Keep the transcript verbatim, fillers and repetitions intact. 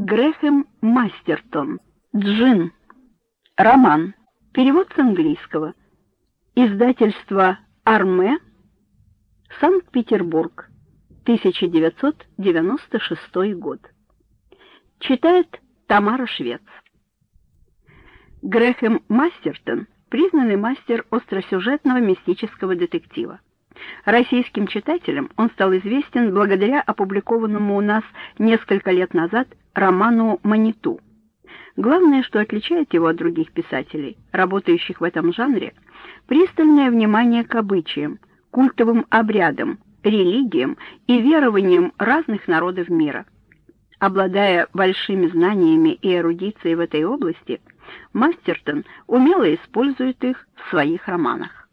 Грэхэм Мастертон. Джин. Роман. Перевод с английского. Издательство Арме. Санкт-Петербург. тысяча девятьсот девяносто шестой год. Читает Тамара Швец. Грэхэм Мастертон — признанный мастер остросюжетного мистического детектива. Российским читателям он стал известен благодаря опубликованному у нас несколько лет назад роману «Маниту». Главное, что отличает его от других писателей, работающих в этом жанре, пристальное внимание к обычаям, культовым обрядам, религиям и верованиям разных народов мира. Обладая большими знаниями и эрудицией в этой области, Мастертон умело использует их в своих романах.